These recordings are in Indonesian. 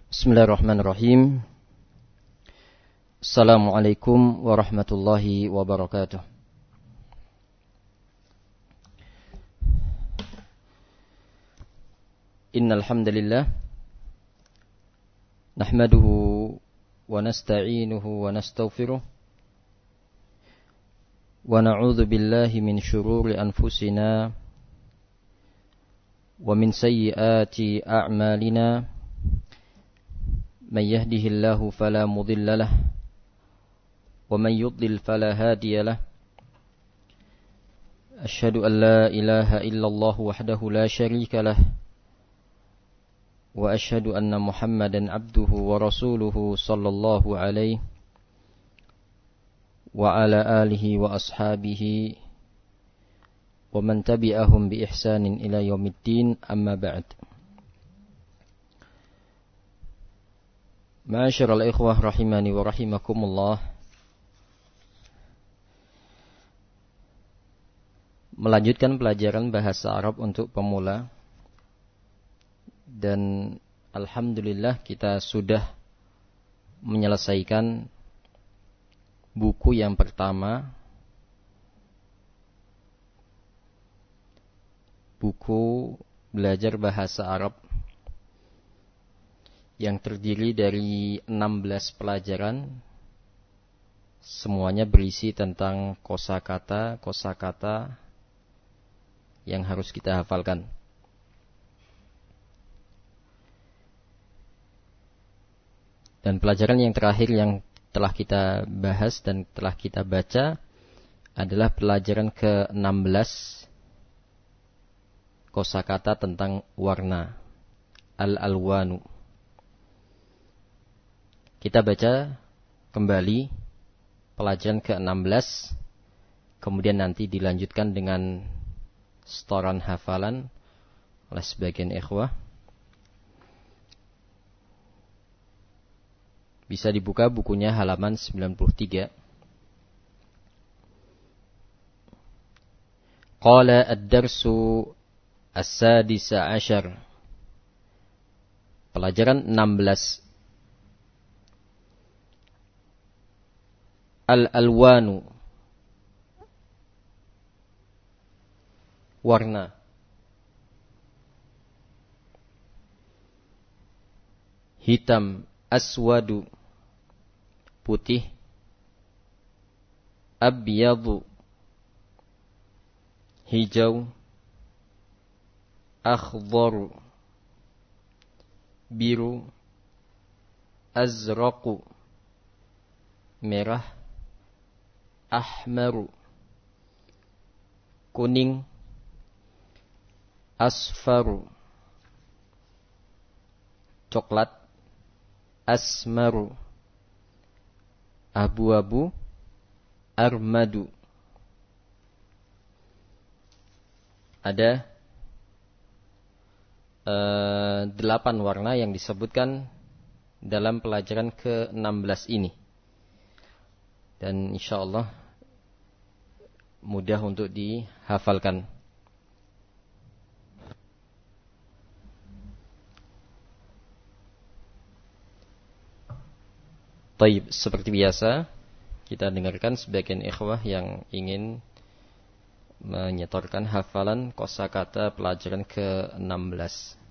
Bismillahirrahmanirrahim. Assalamualaikum warahmatullahi wabarakatuh. Innal hamdalillah nahmaduhu wa nasta'inuhu wa nastaghfiruh wa na'udzu billahi min shururi anfusina wa min sayyiati a'malina. من يهده الله فلا مضل له ومن يضلل فلا هادي له أشهد أن لا إله إلا الله وحده لا شريك له وأشهد أن محمدا عبده ورسوله صلى الله عليه وعلى آله وأصحابه ومن تبعهم بإحسان إلى يوم الدين أما بعد. Ma'asyiral ikhwah rahimani wa rahimakumullah. Melanjutkan pelajaran bahasa Arab untuk pemula. Dan alhamdulillah kita sudah menyelesaikan buku yang pertama. Buku belajar bahasa Arab yang terdiri dari 16 pelajaran, semuanya berisi tentang kosakata yang harus kita hafalkan. Dan pelajaran yang terakhir yang telah kita bahas dan telah kita baca adalah pelajaran ke-16, kosakata tentang warna, al-alwanu. Kita baca kembali pelajaran ke-16, kemudian nanti dilanjutkan dengan setoran hafalan oleh sebagian ikhwah. Bisa dibuka bukunya halaman 93. Qala ad-darsu as-sadisa asyar. Pelajaran 16. Al-alwanu, warna. Hitam, aswadu, putih. Abyadu, hijau. Akhdharu, biru. Azraqu, merah. Ahmaru, kuning. Asfaru, coklat. Asmaru, abu-abu. Armadu. Ada 8 warna yang disebutkan dalam pelajaran ke-16 ini. Dan insyaallah mudah untuk dihafalkan. Baik, seperti biasa kita dengarkan sebagian ikhwah yang ingin menyetorkan hafalan kosakata pelajaran ke-16.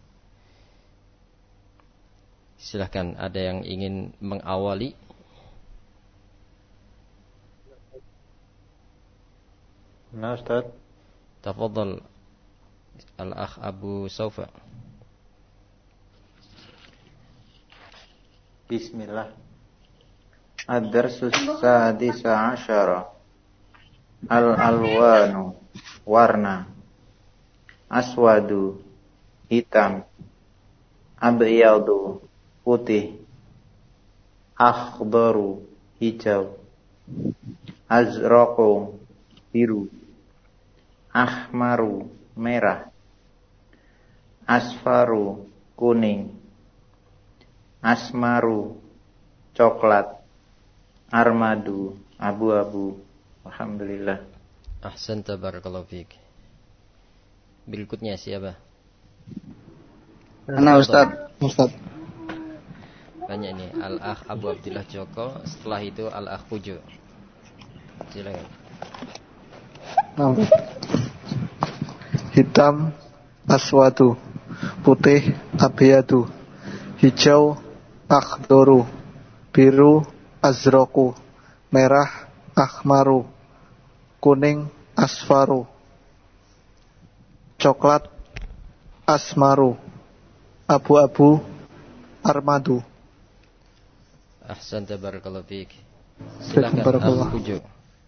Silakan, ada yang ingin mengawali? Nah, Ustaz. Tafadhal al-akh Abu Saufa. Bismillah. Ad-darsus sadisa asyara. Al-alwanu, warna. Aswadu, hitam. Abyadu, putih. Akhdharu, hijau. Azraqu, biru. Ahmaru, merah. Asfaru, kuning. Asmaru, coklat. Armadu, abu-abu. Alhamdulillah. Ahsanta, barakallahu fiik. Berikutnya siapa? Ana Ustaz. banyak ini. Al-Akh Abu Abdillah Joko, setelah itu Al-Akh Pujo. Silakan. Hitam aswadu, putih abiyadu, hijau akhdoru, biru azroku, merah ahmaru, kuning asfaru, coklat asmaru, abu-abu armadu. Ahsan, tabarakallahu fiik. Silakan Al Pujo.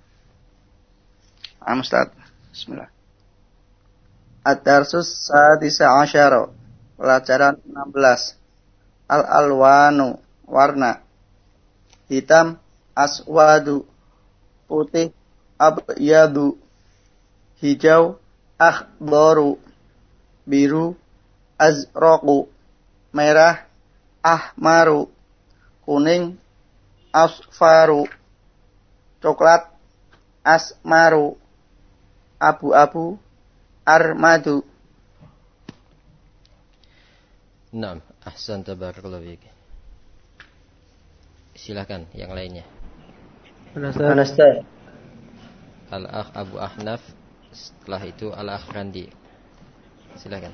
Ustaz. Bismillah. Ad-Darsus Sadisa Asyara. Pelajaran 16. Al-alwanu, warna. Hitam aswadu, putih abyadu, hijau akhdaru, biru azraqu, merah ahmaru, kuning asfaru, coklat asmaru, abu-abu armadu. Naam, ahsan, tabarakallahu fiik. Silakan yang lainnya. Ustaz. Al-Akh Abu Ahnaf, setelah itu Al-Akh Randi. Silakan.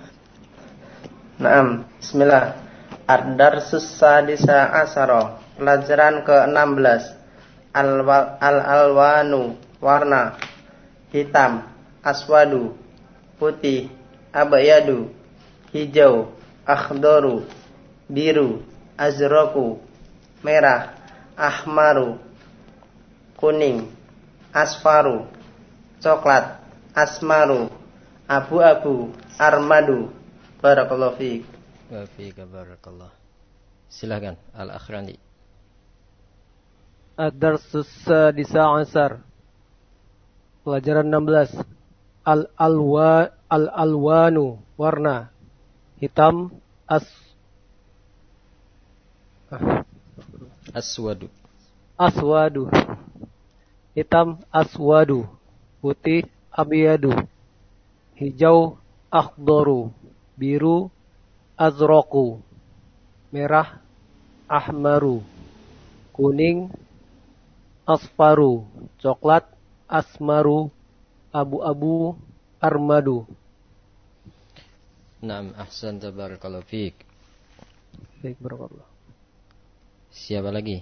Naam, bismillah. Ad-Darsus Sadisa Asyara. Pelajaran ke-16. Al-alwanu, warna. Hitam aswadu, putih abyadu, hijau akhdaru, biru azraku, merah ahmaru, kuning asfaru, coklat asmaru, abu-abu armadu. Barakallahu fiik. Wa fiika barakallah. Silakan Al-Akhrandi. Ad-Darsus Sadisa Asar. Pelajaran 16. Al-alwanu, warna. Hitam aswadu. Hitam aswadu, putih abiyadu, hijau akhdaru, biru azraku, merah ahmaru, kuning asfaru, coklat asmaru, abu-abu armadu. Naam, ahsan, tabarakallahu fiik. Baik, barakallah. Siapa lagi?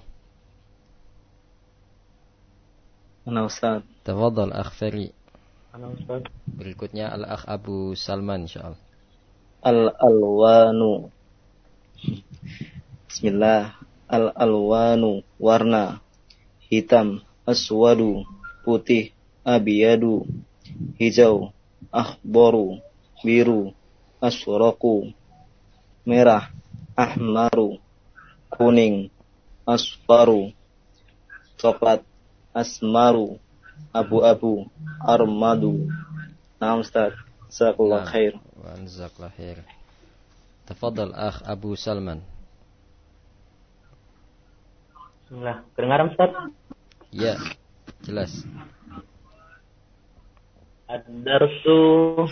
Ana Ustaz. Tafadhal Akh Feri. Ana Ustaz. Berikutnya Al-Akh Abu Salman insyaallah. Al-alwanu. Bismillah. Al-alwanu, warna. Hitam aswadu, putih abiyadu, hijau akhdaru, biru asraku, merah ahmaru, kuning asfaru, coklat asmaru, abu-abu armadu. Naam Ustaz. Jazakallahu khair. Wa jazakallahu khair. Tafadhal Akh Abu Salman. Bismillah. Kedengaran Ustaz? Ya, jelas. Ad-Darsu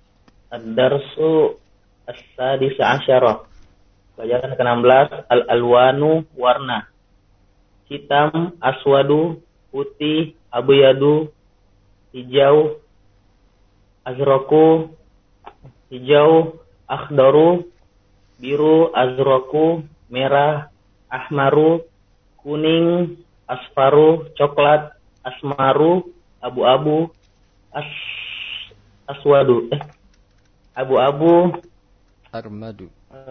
As-Sadis Asyara. Pelajaran ke-16. Al-alwanu, warna. Hitam aswadu, putih abyadu, hijau azraku, hijau akhdaru, biru azraku, merah ahmaru, kuning asfaru, coklat asmaru, abu-abu aswadu, abu-abu Armadu.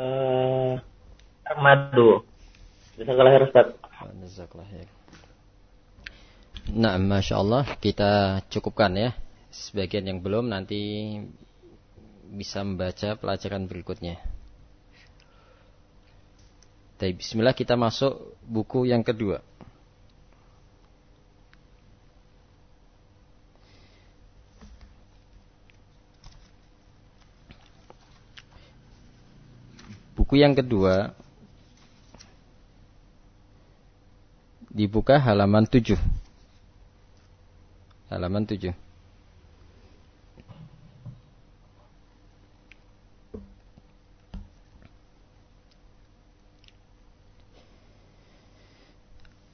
armadu. Jazakallahu khair Ustaz. Jazakallahu khair. Nah, masyaallah, kita cukupkan ya. Sebagian yang belum nanti bisa membaca pelajaran berikutnya. Baik, bismillah, kita masuk buku yang kedua. Buku yang kedua dibuka halaman 7. Halaman 7.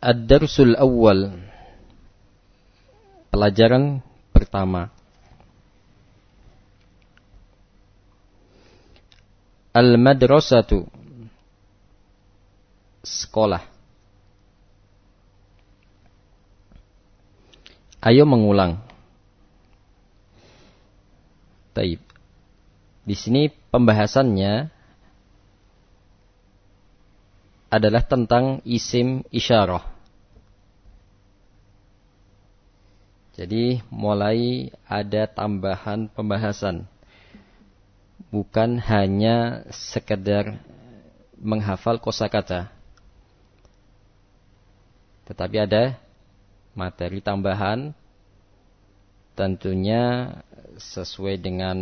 Ad-darsul awwal. Pelajaran pertama. Al-madrasatu. Sekolah. Ayo mengulang. Baik. Di sini pembahasannya adalah tentang isim isyarah. Jadi mulai ada tambahan pembahasan. Bukan hanya sekedar menghafal kosakata. Tetapi ada materi tambahan, tentunya sesuai dengan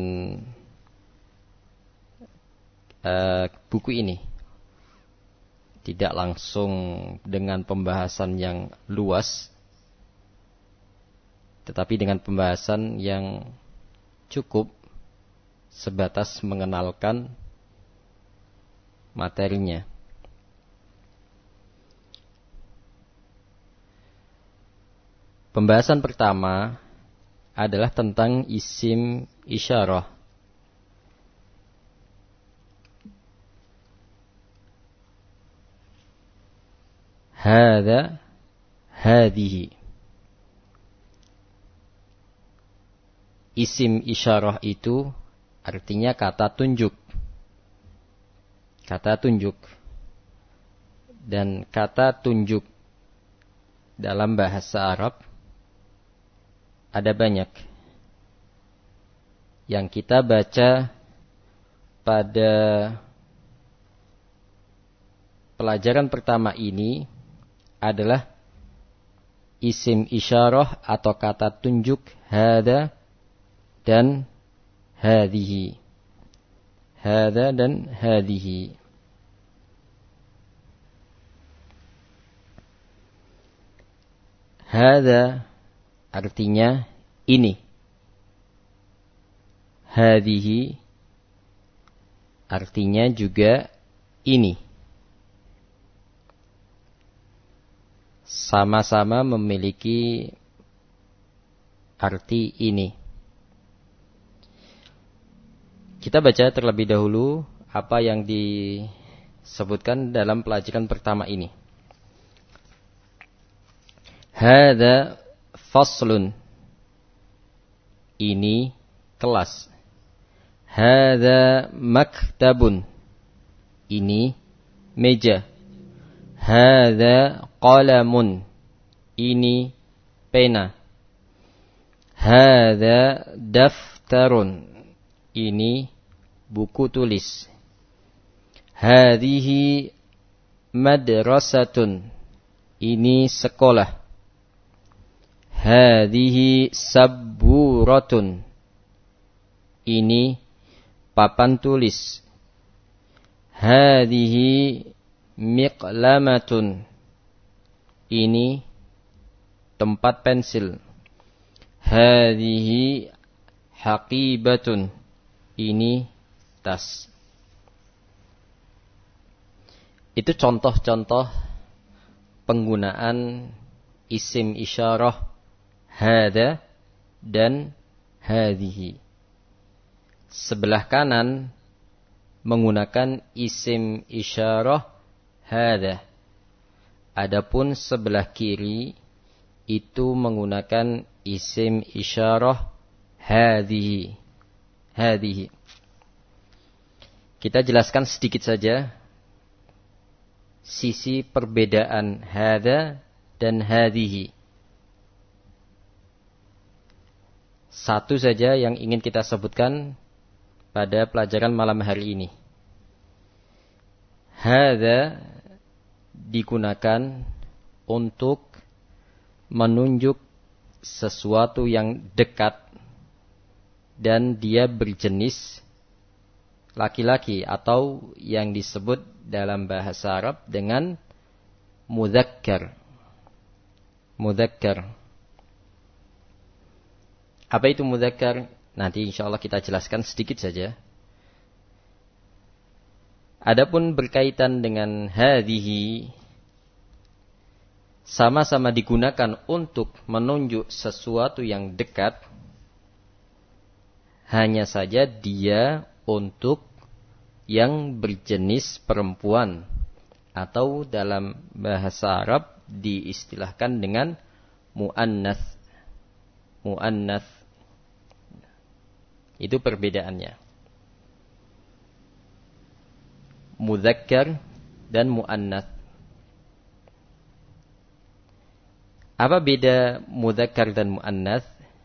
buku ini. Tidak langsung dengan pembahasan yang luas, tetapi dengan pembahasan yang cukup sebatas mengenalkan materinya. Pembahasan pertama adalah tentang isim isyarah. Hada, hadihi. Isim isyarah itu artinya kata tunjuk. Kata tunjuk. Dan kata tunjuk dalam bahasa Arab ada banyak. Yang kita baca pada pelajaran pertama ini adalah isim isyarah atau kata tunjuk hada dan hadihi. Hada dan hadihi. Hada artinya ini. Hadihi artinya juga ini. Sama-sama memiliki arti ini. Kita baca terlebih dahulu apa yang disebutkan dalam pelajaran pertama ini. Hada faslun. Ini kelas. Hada maktabun. Ini meja. Hada qalamun. Ini pena. Hada daftarun. Ini buku tulis. Hadihi madrasatun. Ini sekolah. Hadihi sabburatun. Ini papan tulis. Hadihi miqlamatun. Ini tempat pensil. Hadihi haqibatun. Ini tas. Itu contoh-contoh penggunaan isim isyarah hada dan hadihi. Sebelah kanan menggunakan isim isyarah hada. Adapun sebelah kiri itu menggunakan isim isyarah hadihi. Hadihi. Kita jelaskan sedikit saja sisi perbedaan hada dan hadihi. Satu saja yang ingin kita sebutkan pada pelajaran malam hari ini. Hada digunakan untuk menunjuk sesuatu yang dekat dan dia berjenis laki-laki atau yang disebut dalam bahasa Arab dengan mudzakkar. Mudzakkar. Apa itu mudzakkar? Nanti insyaallah kita jelaskan sedikit saja. Adapun berkaitan dengan hadihi, sama-sama digunakan untuk menunjuk sesuatu yang dekat, hanya saja dia untuk yang berjenis perempuan, atau dalam bahasa Arab diistilahkan dengan mu'annats. Mu'annats. Itu perbedaannya. Mudzakkar dan mu'annats. Apa beda mudzakkar dan mu'annats?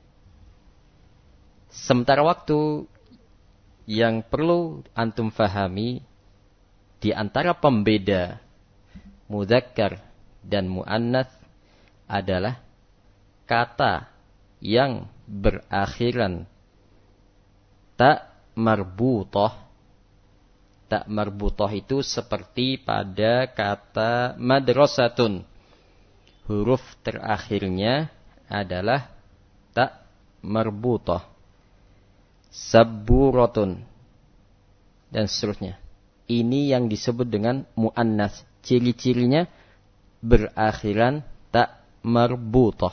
Sementara waktu yang perlu antum fahami di antara pembeda mudzakkar dan mu'annats adalah kata yang berakhiran ta marbutah. Ta marbutah itu seperti pada kata madrasatun. Huruf terakhirnya adalah ta marbutah. Sabburatun. Dan seterusnya. Ini yang disebut dengan mu'annats. Ciri-cirinya berakhiran ta marbutah.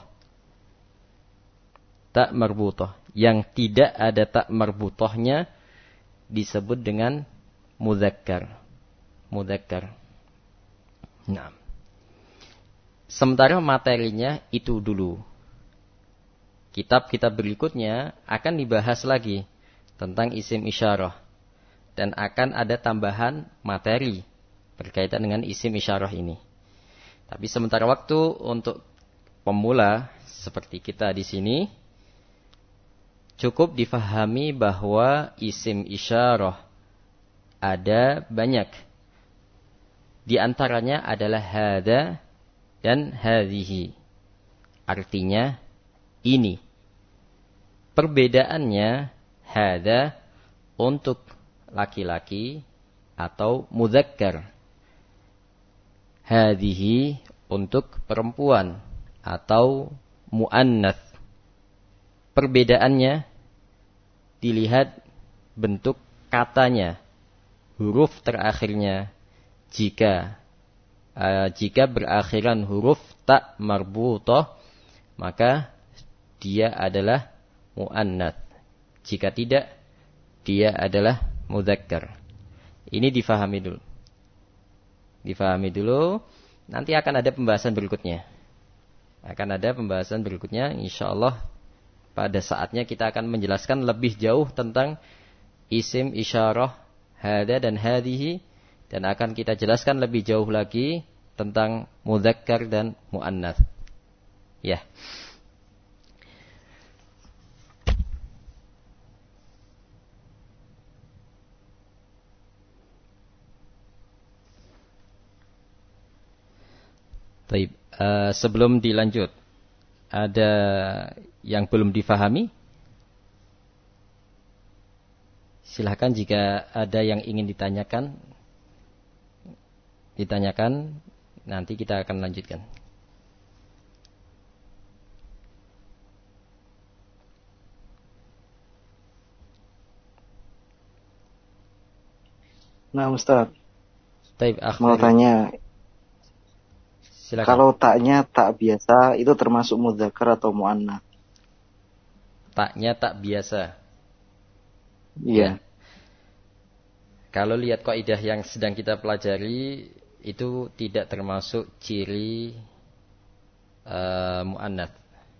Ta marbutah. Yang tidak ada ta marbutahnya disebut dengan mudzakkar. Mudzakkar. Nah. Sementara materinya itu dulu. Kitab-kitab berikutnya akan dibahas lagi tentang isim isyarah. Dan akan ada tambahan materi berkaitan dengan isim isyarah ini. Tapi sementara waktu untuk pemula seperti kita di sini, cukup difahami bahwa isim isyarah ada banyak. Di antaranya adalah hada dan hadhihi. Artinya ini. Perbedaannya hada untuk laki-laki atau mudzakkar. Hadhihi untuk perempuan atau mu'annats. Perbedaannya dilihat bentuk katanya, huruf terakhirnya. Jika berakhiran huruf ta marbutah, maka dia adalah mu'annats. Jika tidak, dia adalah mudzakkar. Ini difahami dulu. Difahami dulu. Nanti akan ada pembahasan berikutnya. Insyaallah pada saatnya kita akan menjelaskan lebih jauh tentang isim isyarah hada dan hadhihi. Dan akan kita jelaskan lebih jauh lagi tentang mudzakkar dan mu'annats. Ya. Baik, sebelum dilanjut, ada yang belum difahami? Silakan jika ada yang ingin ditanyakan, nanti kita akan lanjutkan. Nah, Ustaz. Taib, mau tanya. Silakan. Kalau taknya tak biasa, itu termasuk mudzakkar atau mu'annats? Taknya tak biasa. Iya. Ya. Kalau lihat kaidah yang sedang kita pelajari, itu tidak termasuk ciri mu'annats.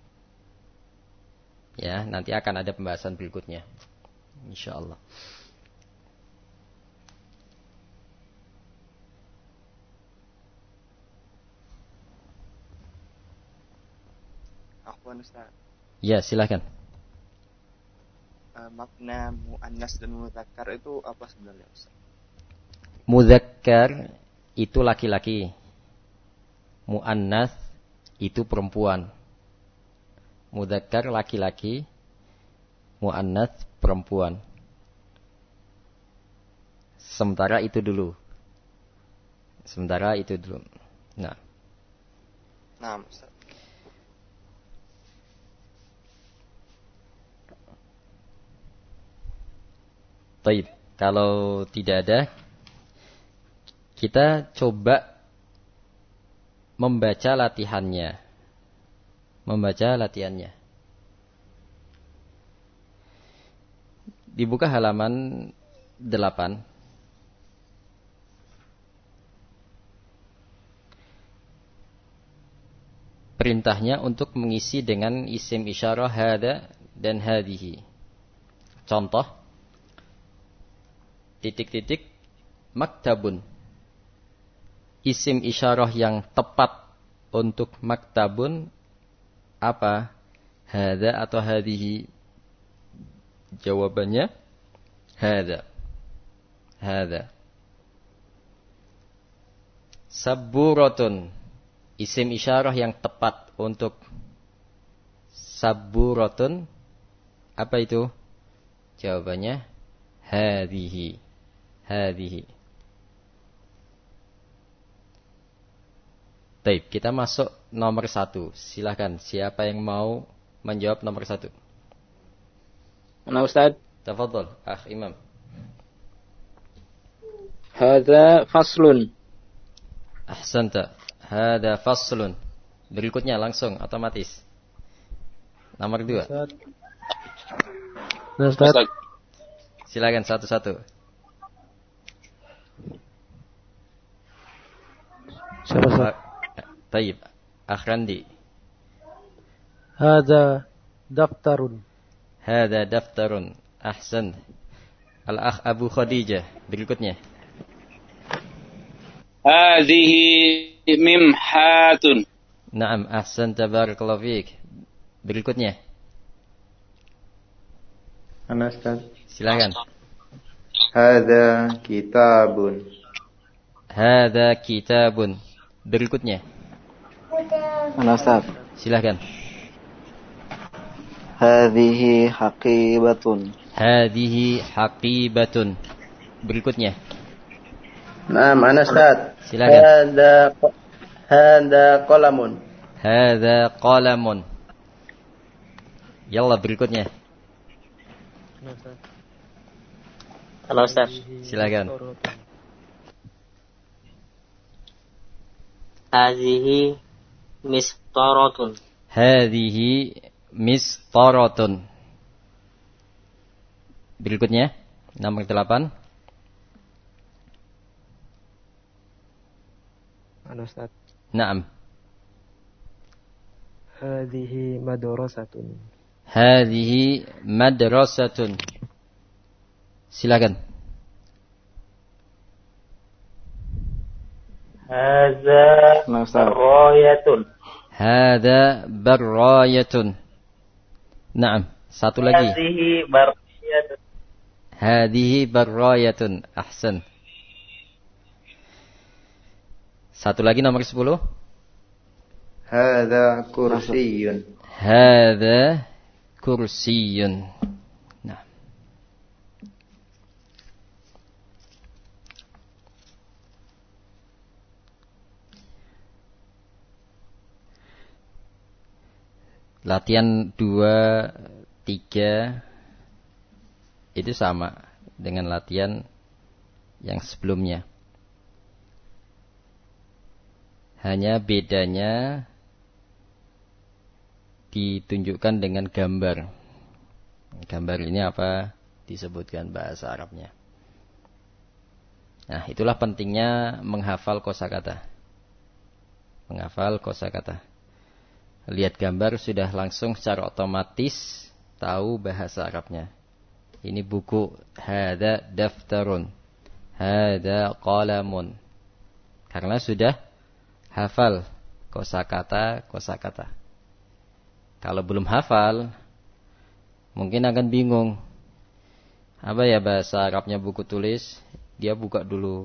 Ya, nanti akan ada pembahasan berikutnya, insyaallah. Afwan Ustaz. Ya, silakan. Makna mu'annas dan mudzakkar itu apa sebenarnya Ustaz? Mudzakkar itu laki-laki. Mu'annas itu perempuan. Mudzakkar laki-laki, mu'annas perempuan. Sementara itu dulu. Nah. Nah, Ustaz. Baik, kalau tidak ada, kita coba membaca latihannya. Membaca latihannya. Dibuka halaman 8. Perintahnya untuk mengisi dengan isim isyarah hada dan hadihi. Contoh, titik-titik maktabun. Isim isyarah yang tepat untuk maktabun apa? Hada atau hadihi? Jawabannya hada. Hada. Sabburatun. Isim isyarah yang tepat untuk sabburatun apa itu? Jawabannya hadihi. Hadihi. Baik, kita masuk nomor 1. Silahkan, siapa yang mau menjawab nomor 1? Ana Ustaz. Tafadhol, Akh Imam. Hadza faslun. Ahsanta. Hada faslun. Berikutnya langsung otomatis. Nomor 2. Ustaz. Silakan satu-satu. Siapa? Taib. Akhrandi. Hada daftarun. Hada daftarun. Ahsan. Al-akh Abu Khadijah. Berikutnya. Hadhihi mimhatun. Naam, ahsan, tabarakallahu fiik. Berikutnya. Ana Ustaz. Silakan. Hada kitabun. Hada kitabun. Berikutnya. Ana Ustaz. Silakan. Hadhihi haqibatun. Hadihi haqibatun. Berikutnya. Naam, ana Ustaz. Silakan. Hada qalamun. Hada qalamun. Yalla berikutnya. Halo Ustaz. Silakan. Hazihi mistaratun. Hadihi mistaratun. Berikutnya, nomor 8. Ana Ustaz. Naam. Hadhihi madrasatun. Hadihi madrasatun. Silakan. Hadza barayatun. Hada barrayatun. Naam. Satu lagi. Hazihi barayatun. Hadihi barrayatun. Ahsan. Satu lagi nomor 10. Hada kursiyun. Hada kursiyun. Nah. Latihan 2, 3 itu sama dengan latihan yang sebelumnya. Hanya bedanya ditunjukkan dengan gambar. Gambar ini apa? Disebutkan bahasa Arabnya. Nah, itulah pentingnya menghafal kosakata. Menghafal kosakata. Lihat gambar sudah langsung secara otomatis tahu bahasa Arabnya. Ini buku. Hada daftarun. Hada qalamun. Karena sudah hafal kosakata. Kalau belum hafal, mungkin akan bingung. Apa ya bahasa Arabnya buku tulis? Dia buka dulu.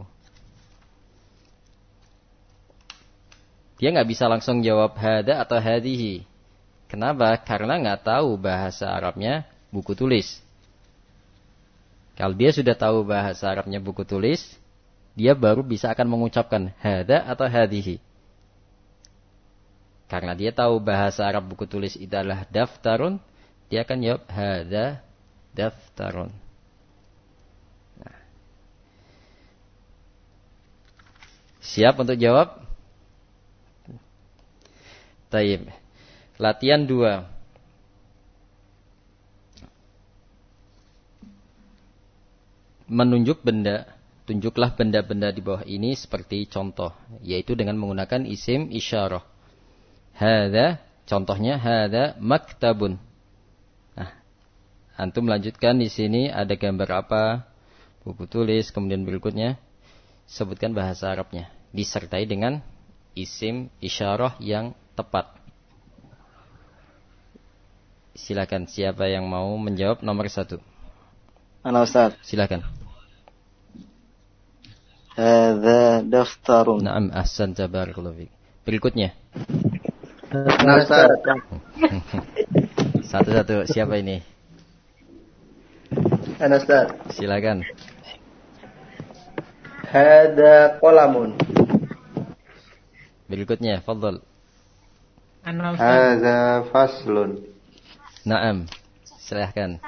Dia nggak bisa langsung jawab hada atau hadihi. Kenapa? Karena nggak tahu bahasa Arabnya buku tulis. Kalau dia sudah tahu bahasa Arabnya buku tulis, dia baru bisa akan mengucapkan hada atau hadihi. Karena dia tahu bahasa Arab buku tulis itu adalah daftarun, dia akan jawab hada daftarun. Nah. Siap untuk jawab? Taib. Latihan 2. Menunjuk benda. Tunjuklah benda-benda di bawah ini seperti contoh, yaitu dengan menggunakan isim isyarah. Hadza, contohnya hadza maktabun. Nah, antum lanjutkan di sini ada gambar apa? Buku tulis, kemudian berikutnya sebutkan bahasa Arabnya disertai dengan isim isyarah yang tepat. Silakan siapa yang mau menjawab nomor 1. Ana Ustaz. Silakan. Hadza daftarun. Naam, ahsan, barakallahu fiik. Berikutnya. Ana Ustaz. Satu-satu, siapa ini? Ana Ustaz. Silakan. Hada qalamun. Berikutnya, fadhal. Hadza faslun. Naam. Silakan.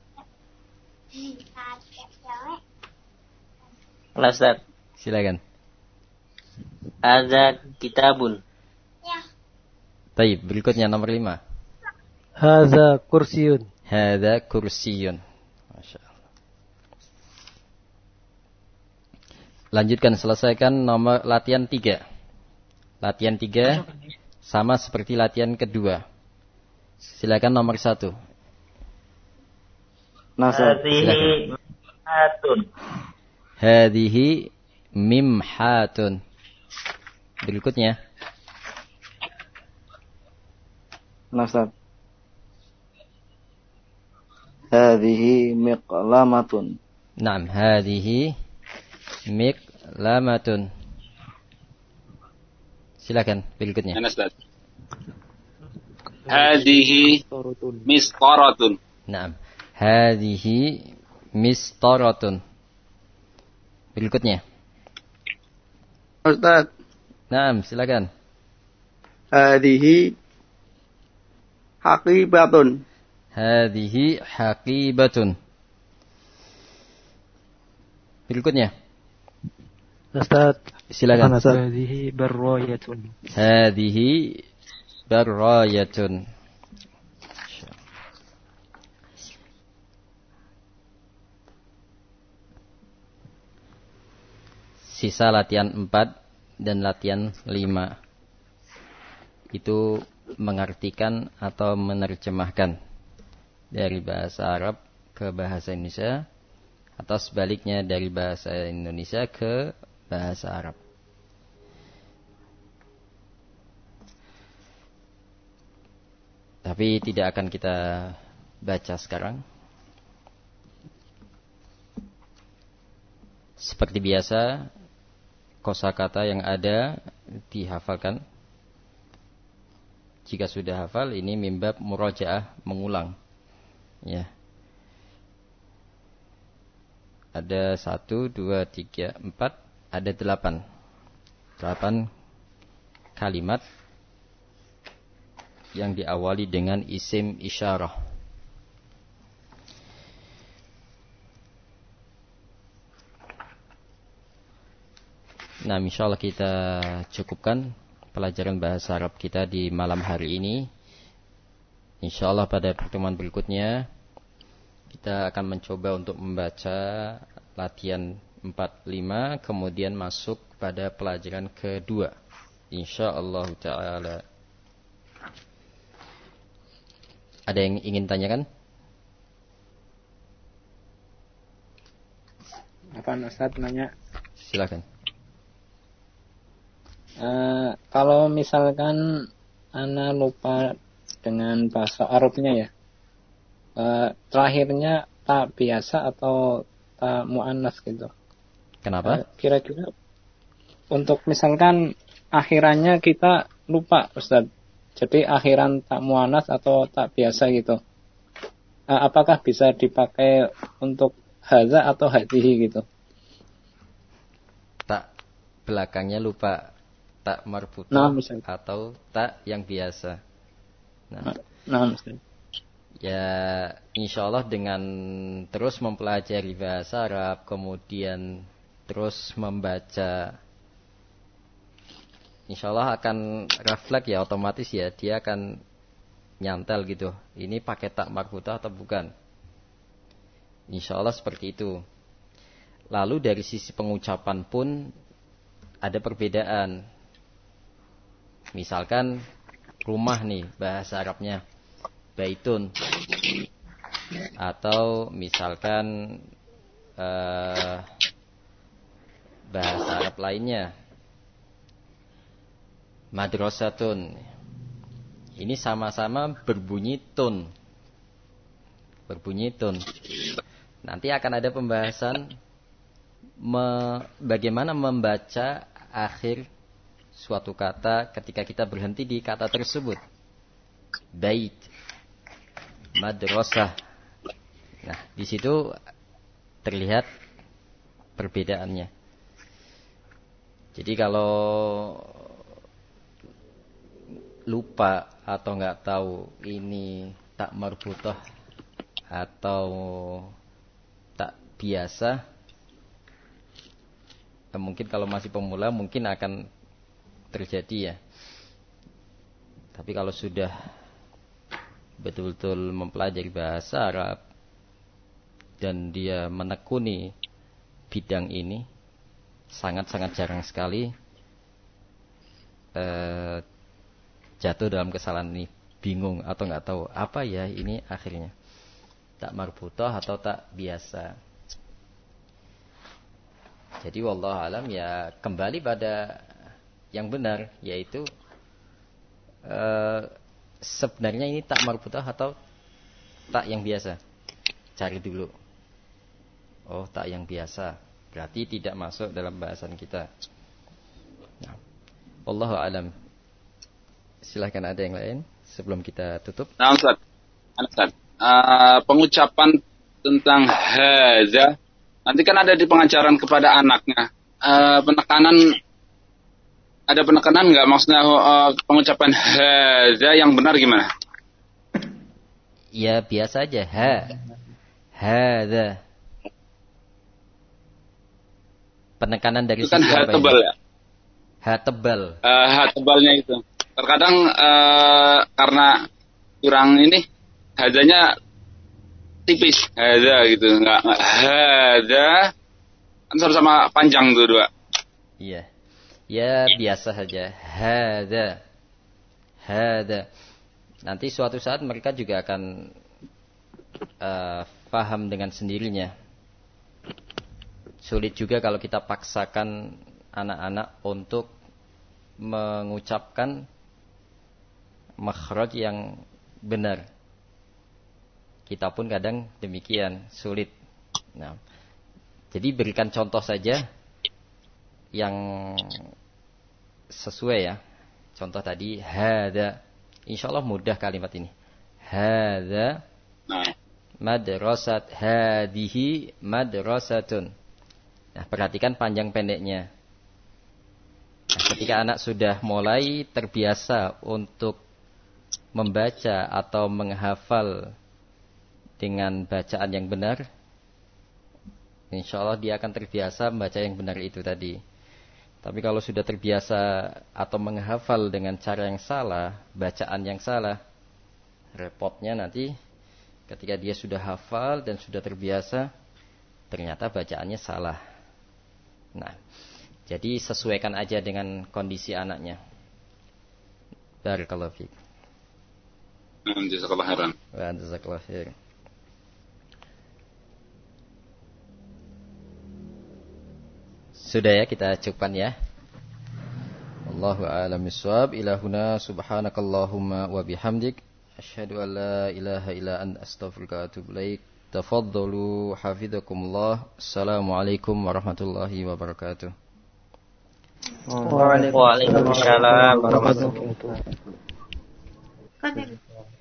Ana Ustaz. Silakan. Hadza kitabun. Baik, berikutnya nomor 5. Hadza kursiyun. Hadza kursiyun. Masyaallah. Lanjutkan, selesaikan nomor latihan 3. Latihan 3 sama seperti latihan kedua. Silakan nomor 1. Hadhihi hatun. Hadhihi mimhatun. Berikutnya. Nah, Ustaz. Hadhihi miqlamatun. Naam, hadhihi miqlamatun. Silakan berikutnya. Ustaz. Hadhihi misqaratun. Naam, hadhihi mistaratun. Berikutnya. Ustaz. Naam, silakan. Hadhihi haqibatun. Hadhihi haqibatun. Berikutnya. Ustaz. Silakan. Hadhihi barrayatun. Hadhihi barrayatun. Sisa latihan 4 dan latihan 5. Itu mengartikan atau menerjemahkan dari bahasa Arab ke bahasa Indonesia atau sebaliknya dari bahasa Indonesia ke bahasa Arab. Tapi tidak akan kita baca sekarang. Seperti biasa, kosakata yang ada dihafalkan. Jika sudah hafal, ini mimbab murajaah, mengulang. Ya. Ada 1, 2, 3, 4, ada 8. 8 kalimat yang diawali dengan isim isyarah. Nah, insyaallah kita cukupkan pelajaran bahasa Arab kita di malam hari ini. Insyaallah pada pertemuan berikutnya kita akan mencoba untuk membaca latihan 4-5, kemudian masuk pada pelajaran kedua. Insyaallah ta'ala. Ada yang ingin tanyakan? Apa Ustaz nanya? Silakan. Kalau misalkan ana lupa dengan bahasa Arabnya ya, terakhirnya tak biasa atau tak mu'annas gitu. Kenapa? Kira-kira untuk misalkan akhirannya kita lupa Ustaz. Jadi akhiran tak mu'annas atau tak biasa gitu. Apakah bisa dipakai untuk hadza atau hadhihi gitu? Tak belakangnya lupa, tak marbutah, Nah, atau tak yang biasa. Nah, Ustaz. Ya, insyaallah dengan terus mempelajari bahasa Arab, kemudian terus membaca, insya Allah akan refleks ya, otomatis ya, dia akan nyantel gitu. Ini pakai tak marbutah atau bukan? Insya Allah seperti itu. Lalu dari sisi pengucapan pun ada perbedaan. Misalkan rumah nih, bahasa Arabnya baitun. Atau misalkan bahasa Arab lainnya madrasatun. Ini sama-sama berbunyi tun. Berbunyi tun. Nanti akan ada pembahasan bagaimana membaca akhir suatu kata ketika kita berhenti di kata tersebut. Bait, madrasah. Nah, di situ terlihat perbedaannya. Jadi kalau lupa atau nggak tahu ini tak marbutah atau tak biasa, mungkin kalau masih pemula mungkin akan terjadi ya. Tapi kalau sudah betul-betul mempelajari bahasa Arab dan dia menekuni bidang ini, sangat-sangat jarang sekali jatuh dalam kesalahan ini, bingung atau nggak tahu apa ya ini akhirnya, tak marbutah atau tak biasa. Jadi wallahu alam ya, kembali pada yang benar, yaitu sebenarnya ini tak marbutah atau tak yang biasa. Cari dulu. Oh, tak yang biasa, berarti tidak masuk dalam bahasan kita. Nah, wallahu alam. Silahkan, ada yang lain sebelum kita tutup. Nah, Ustaz. Pengucapan tentang hadza nanti kan ada di pengajaran kepada anaknya. Ada penekanan nggak, maksudnya pengucapan hadza yang benar gimana? Ya biasa aja, hadza. Penekanan dari itu kan sisi ha tebal ya? Ha tebal. Ha tebalnya itu. Terkadang karena kurang ini, hadzanya tipis, hadza gitu, nggak hadza kan sama-sama panjang tuh dua. Iya. Ya biasa saja, hadza. Nanti suatu saat mereka juga akan paham dengan sendirinya. Sulit juga kalau kita paksakan anak-anak untuk mengucapkan makhraj yang benar. Kita pun kadang demikian, sulit. Nah, jadi berikan contoh saja yang sesuai ya. Contoh tadi hadza. Insyaallah mudah kalimat ini. Hadza madrasat, hadihi madrasatun. Nah, perhatikan panjang pendeknya. Nah, ketika anak sudah mulai terbiasa untuk membaca atau menghafal dengan bacaan yang benar, insya Allah dia akan terbiasa membaca yang benar itu tadi. Tapi kalau sudah terbiasa atau menghafal dengan cara yang salah, bacaan yang salah, repotnya nanti ketika dia sudah hafal dan sudah terbiasa, ternyata bacaannya salah. Nah, jadi sesuaikan aja dengan kondisi anaknya. Barakallahu fiik. Jazakallahu khairan. Wa jazakallahu khair. Sudah ya, kita cukupkan ya. Wallahu a'lam bissawab. Ilahuna subhanakallahumma wa bihamdik, asyhadu an la ilaha illa anta astaghfiruka wa atubu ilaik. Tafaddalu hafizakumullah. Assalamualaikum warahmatullahi wabarakatuh. Waalaikumsalam warahmatullahi wabarakatuh.